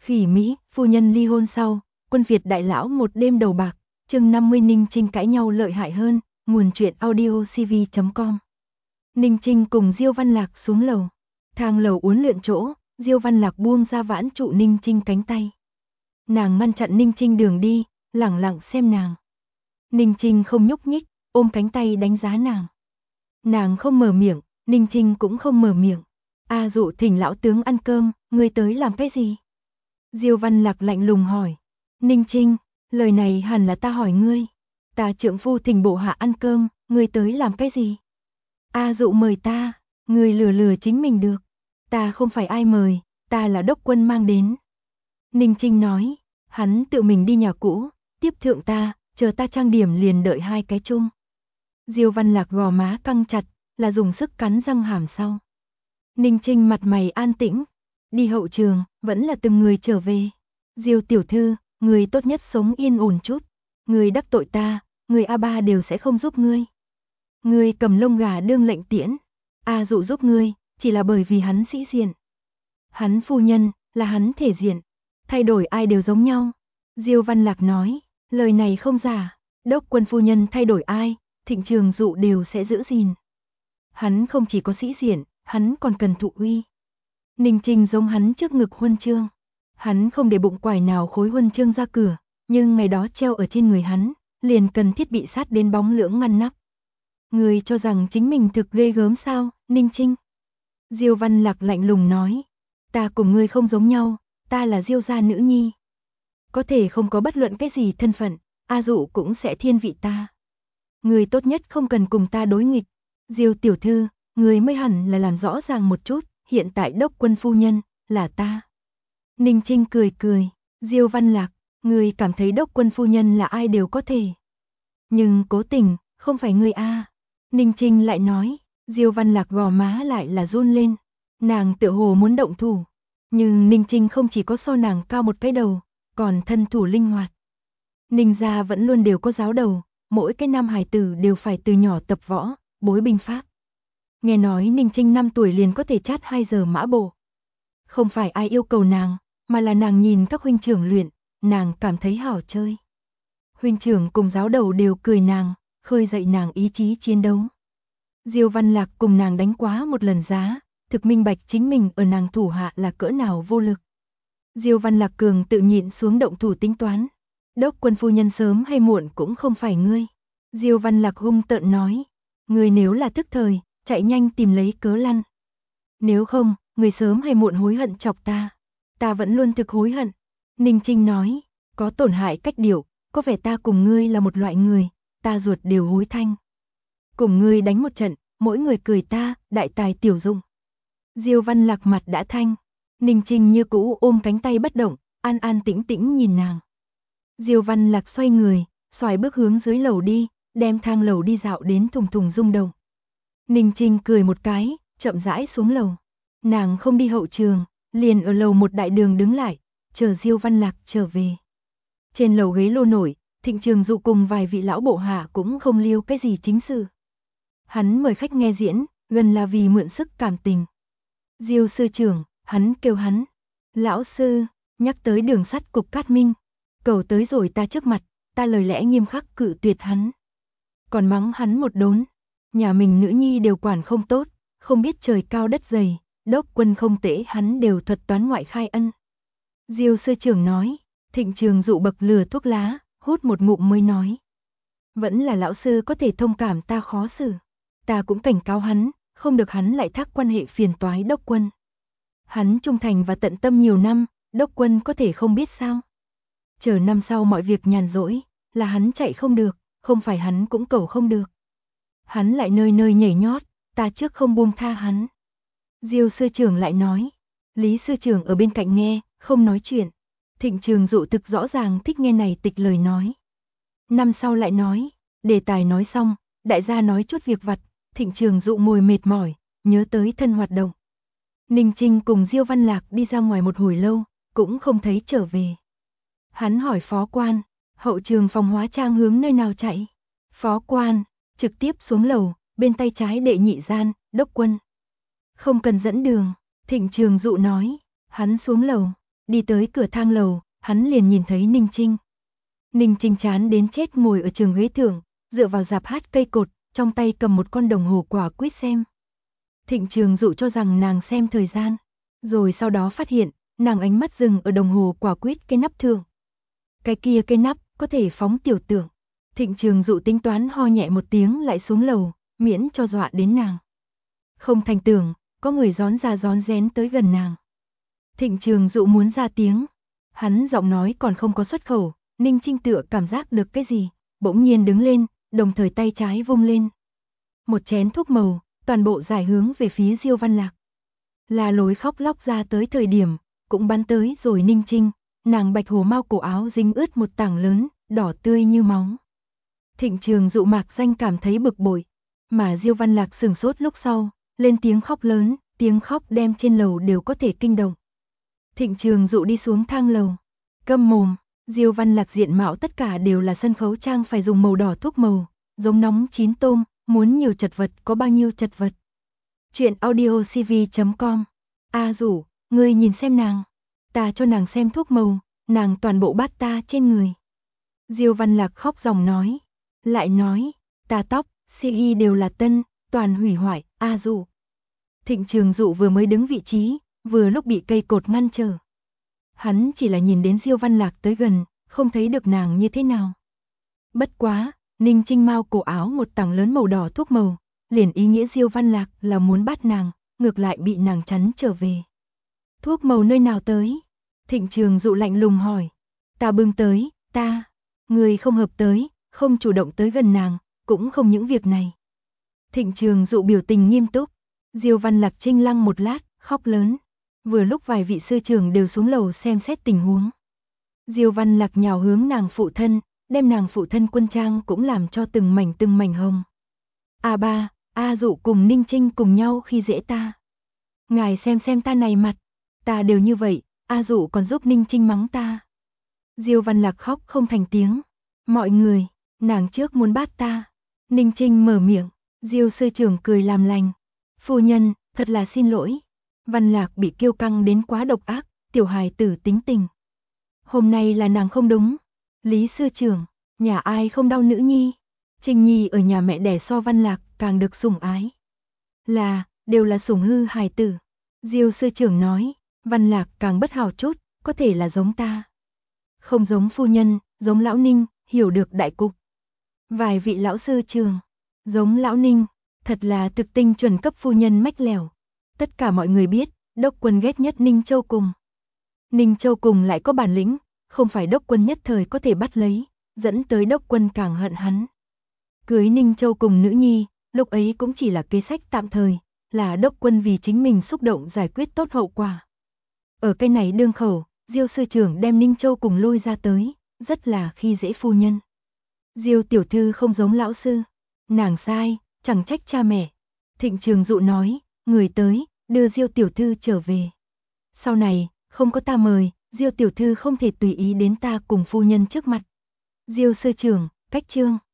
Khỉ Mỹ, phu nhân ly hôn sau, quân Việt đại lão một đêm đầu bạc, chương 50 Ninh Trinh cãi nhau lợi hại hơn, nguồn truyện audio cv.com. Ninh Trinh cùng Diêu Văn Lạc xuống lầu, thang lầu uốn lượn chỗ, Diêu Văn Lạc buông ra vãn trụ Ninh Trinh cánh tay. Nàng ngăn chặn Ninh Trinh đường đi, lẳng lặng xem nàng. Ninh Trinh không nhúc nhích, ôm cánh tay đánh giá nàng. Nàng không mở miệng, Ninh Trinh cũng không mở miệng. A Dụ thỉnh lão tướng ăn cơm, ngươi tới làm cái gì? Diêu Văn Lạc lạnh lùng hỏi. Ninh Trinh, lời này hẳn là ta hỏi ngươi. Ta trượng phu thỉnh bộ hạ ăn cơm, ngươi tới làm cái gì? A Dụ mời ta, ngươi lừa lừa chính mình được. Ta không phải ai mời, ta là đốc quân mang đến. Ninh Trinh nói, hắn tự mình đi nhà cũ, tiếp thượng ta, chờ ta trang điểm liền đợi hai cái chung. Diêu Văn Lạc gò má căng chặt, là dùng sức cắn răng hàm sau. Ninh Trinh mặt mày an tĩnh, đi hậu trường, vẫn là từng người trở về. Diêu tiểu thư, người tốt nhất sống yên ổn chút. Người đắc tội ta, người A3 đều sẽ không giúp ngươi. Ngươi cầm lông gà đương lệnh tiễn. A Dụ giúp ngươi, chỉ là bởi vì hắn sĩ diện. Hắn phu nhân, là hắn thể diện. Thay đổi ai đều giống nhau. Diêu Văn Lạc nói, lời này không giả. Đốc quân phu nhân thay đổi ai, Thịnh Trường Dụ đều sẽ giữ gìn. Hắn không chỉ có sĩ diện, hắn còn cần thụ uy. Ninh Trinh giống hắn trước ngực huân chương. Hắn không để bụng quải nào khối huân chương ra cửa, nhưng ngày đó treo ở trên người hắn, liền cần thiết bị sát đến bóng lưỡng ngăn nắp. Người cho rằng chính mình thực ghê gớm sao, Ninh Trinh? Diêu Văn Lạc lạnh lùng nói, ta cùng ngươi không giống nhau, ta là Diêu gia nữ nhi. Có thể không có bất luận cái gì thân phận, A Dụ cũng sẽ thiên vị ta. Người tốt nhất không cần cùng ta đối nghịch. Diêu tiểu thư, người mới hẳn là làm rõ ràng một chút, hiện tại đốc quân phu nhân, là ta. Ninh Trinh cười cười, Diêu Văn Lạc, người cảm thấy đốc quân phu nhân là ai đều có thể. Nhưng cố tình, không phải người A. Ninh Trinh lại nói, Diêu Văn Lạc gò má lại là run lên. Nàng tựa hồ muốn động thủ. Nhưng Ninh Trinh không chỉ có so nàng cao một cái đầu, còn thân thủ linh hoạt. Ninh gia vẫn luôn đều có giáo đầu, mỗi cái nam hài tử đều phải từ nhỏ tập võ, bối binh pháp. Nghe nói Ninh Trinh 5 tuổi liền có thể chát 2 giờ mã bộ. Không phải ai yêu cầu nàng, mà là nàng nhìn các huynh trưởng luyện, nàng cảm thấy hảo chơi. Huynh trưởng cùng giáo đầu đều cười nàng, khơi dậy nàng ý chí chiến đấu. Diêu Văn Lạc cùng nàng đánh quá một lần giá, thực minh bạch chính mình ở nàng thủ hạ là cỡ nào vô lực. Diêu Văn Lạc cường tự nhịn xuống động thủ tính toán. Đốc quân phu nhân sớm hay muộn cũng không phải ngươi. Diêu Văn Lạc hung tợn nói, ngươi nếu là thức thời, chạy nhanh tìm lấy cớ lăn. Nếu không, ngươi sớm hay muộn hối hận chọc ta. Ta vẫn luôn thực hối hận. Ninh Trinh nói, có tổn hại cách điệu, có vẻ ta cùng ngươi là một loại người, ta ruột đều hối thanh. Cùng ngươi đánh một trận, mỗi người cười ta, đại tài tiểu dụng. Diêu Văn Lạc mặt đã thanh, Ninh Trinh như cũ ôm cánh tay bất động, an an tĩnh tĩnh nhìn nàng. Diêu Văn Lạc xoay người, xoài bước hướng dưới lầu đi, đem thang lầu đi dạo đến thùng thùng rung động. Ninh Trinh cười một cái, chậm rãi xuống lầu. Nàng không đi hậu trường, liền ở lầu một đại đường đứng lại, chờ Diêu Văn Lạc trở về. Trên lầu ghế lô nổi, Thịnh Trường Dụ cùng vài vị lão bộ hạ cũng không liêu cái gì chính sự. Hắn mời khách nghe diễn, gần là vì mượn sức cảm tình. Diêu sư trưởng, hắn kêu hắn. Lão sư, nhắc tới đường sắt cục Cát Minh. Cầu tới rồi ta trước mặt, ta lời lẽ nghiêm khắc cự tuyệt hắn. Còn mắng hắn một đốn. Nhà mình nữ nhi đều quản không tốt, không biết trời cao đất dày, đốc quân không tễ hắn đều thuật toán ngoại khai ân. Diêu sư trưởng nói, Thịnh Trường Dụ bậc lửa thuốc lá, hút một ngụm mới nói. Vẫn là lão sư có thể thông cảm ta khó xử. Ta cũng cảnh cáo hắn, không được hắn lại thác quan hệ phiền toái đốc quân. Hắn trung thành và tận tâm nhiều năm, đốc quân có thể không biết sao. Chờ năm sau mọi việc nhàn rỗi, là hắn chạy không được, không phải hắn cũng cầu không được. Hắn lại nơi nơi nhảy nhót, ta trước không buông tha hắn. Diêu sư trưởng lại nói, Lý sư trưởng ở bên cạnh nghe, không nói chuyện. Thịnh Trường Dụ thực rõ ràng thích nghe này tịch lời nói. Năm sau lại nói, đề tài nói xong, đại gia nói chút việc vặt, Thịnh Trường Dụ ngồi mệt mỏi, nhớ tới thân hoạt động. Ninh Trinh cùng Diêu Văn Lạc đi ra ngoài một hồi lâu, cũng không thấy trở về. Hắn hỏi phó quan, hậu trường phòng hóa trang hướng nơi nào chạy? Phó quan, trực tiếp xuống lầu, bên tay trái đệ nhị gian, đốc quân. Không cần dẫn đường, Thịnh Trường Dụ nói, hắn xuống lầu. Đi tới cửa thang lầu, hắn liền nhìn thấy Ninh Trinh. Ninh Trinh chán đến chết ngồi ở trường ghế thượng, dựa vào rạp hát cây cột, trong tay cầm một con đồng hồ quả quýt xem. Thịnh Trường Dụ cho rằng nàng xem thời gian, rồi sau đó phát hiện, nàng ánh mắt dừng ở đồng hồ quả quýt cái nắp thượng. Cái kia cái nắp, có thể phóng tiểu tưởng. Thịnh Trường Dụ tính toán ho nhẹ một tiếng lại xuống lầu, miễn cho dọa đến nàng. Không thành tưởng, có người rón ra rón rén tới gần nàng. Thịnh Trường Dụ muốn ra tiếng, hắn giọng nói còn không có xuất khẩu, Ninh Trinh tựa cảm giác được cái gì, bỗng nhiên đứng lên, đồng thời tay trái vung lên. Một chén thuốc màu, toàn bộ giải hướng về phía Diêu Văn Lạc. Là lối khóc lóc ra tới thời điểm, cũng bắn tới rồi Ninh Trinh, nàng bạch hồ mau cổ áo dính ướt một tảng lớn, đỏ tươi như máu. Thịnh Trường Dụ mạc danh cảm thấy bực bội, mà Diêu Văn Lạc sửng sốt lúc sau, lên tiếng khóc lớn, tiếng khóc đem trên lầu đều có thể kinh động. Thịnh Trường Dụ đi xuống thang lầu, câm mồm, Diêu Văn Lạc diện mạo tất cả đều là sân khấu trang phải dùng màu đỏ thuốc màu, giống nóng chín tôm, muốn nhiều chật vật có bao nhiêu chật vật. Chuyện audiocv.com. A Dụ, ngươi nhìn xem nàng, ta cho nàng xem thuốc màu, nàng toàn bộ bát ta trên người. Diêu Văn Lạc khóc ròng nói, lại nói, ta tóc, CI đều là tân, toàn hủy hoại, A Dụ. Thịnh Trường Dụ vừa mới đứng vị trí, vừa lúc bị cây cột ngăn trở. Hắn chỉ là nhìn đến Diêu Văn Lạc tới gần, không thấy được nàng như thế nào. Bất quá, Ninh Trinh mau cổ áo một tảng lớn màu đỏ thuốc màu, liền ý nghĩa Diêu Văn Lạc là muốn bắt nàng, ngược lại bị nàng chắn trở về. Thuốc màu nơi nào tới? Thịnh Trường Dụ lạnh lùng hỏi. Ta bưng tới, ta. Người không hợp tới, không chủ động tới gần nàng, cũng không những việc này. Thịnh Trường Dụ biểu tình nghiêm túc. Diêu Văn Lạc trinh lăng một lát, khóc lớn. Vừa lúc vài vị sư trưởng đều xuống lầu xem xét tình huống. Diêu Văn Lạc nhào hướng nàng phụ thân, đem nàng phụ thân quân trang cũng làm cho từng mảnh hồng. A ba, A Dụ cùng Ninh Trinh cùng nhau khi dễ ta. Ngài xem ta này mặt, ta đều như vậy, A Dụ còn giúp Ninh Trinh mắng ta. Diêu Văn Lạc khóc không thành tiếng. Mọi người, nàng trước muốn bắt ta. Ninh Trinh mở miệng, Diêu sư trưởng cười làm lành. Phu nhân, thật là xin lỗi. Văn Lạc bị kiêu căng đến quá độc ác, tiểu hài tử tính tình. Hôm nay là nàng không đúng. Lý sư trưởng, nhà ai không đau nữ nhi. Trinh Nhi ở nhà mẹ đẻ so Văn Lạc càng được sủng ái. Đều là sủng hư hài tử. Diêu sư trưởng nói, Văn Lạc càng bất hảo chút, có thể là giống ta. Không giống phu nhân, giống lão Ninh, hiểu được đại cục. Vài vị lão sư trường, giống lão Ninh, thật là thực tinh chuẩn cấp phu nhân mách lẻo. Tất cả mọi người biết, Đốc Quân ghét nhất Ninh Châu Cùng. Ninh Châu Cùng lại có bản lĩnh, không phải Đốc Quân nhất thời có thể bắt lấy, dẫn tới Đốc Quân càng hận hắn. Cưới Ninh Châu Cùng nữ nhi, lúc ấy cũng chỉ là kế sách tạm thời, là Đốc Quân vì chính mình xúc động giải quyết tốt hậu quả. Ở cái này đương khẩu, Diêu sư trưởng đem Ninh Châu Cùng lôi ra tới, rất là khi dễ phu nhân. Diêu tiểu thư không giống lão sư, nàng sai, chẳng trách cha mẹ. Thịnh Trường Dụ nói, người tới, đưa Diêu tiểu thư trở về. Sau này, không có ta mời, Diêu tiểu thư không thể tùy ý đến ta cùng phu nhân trước mặt. Diêu sư trưởng, cách chương.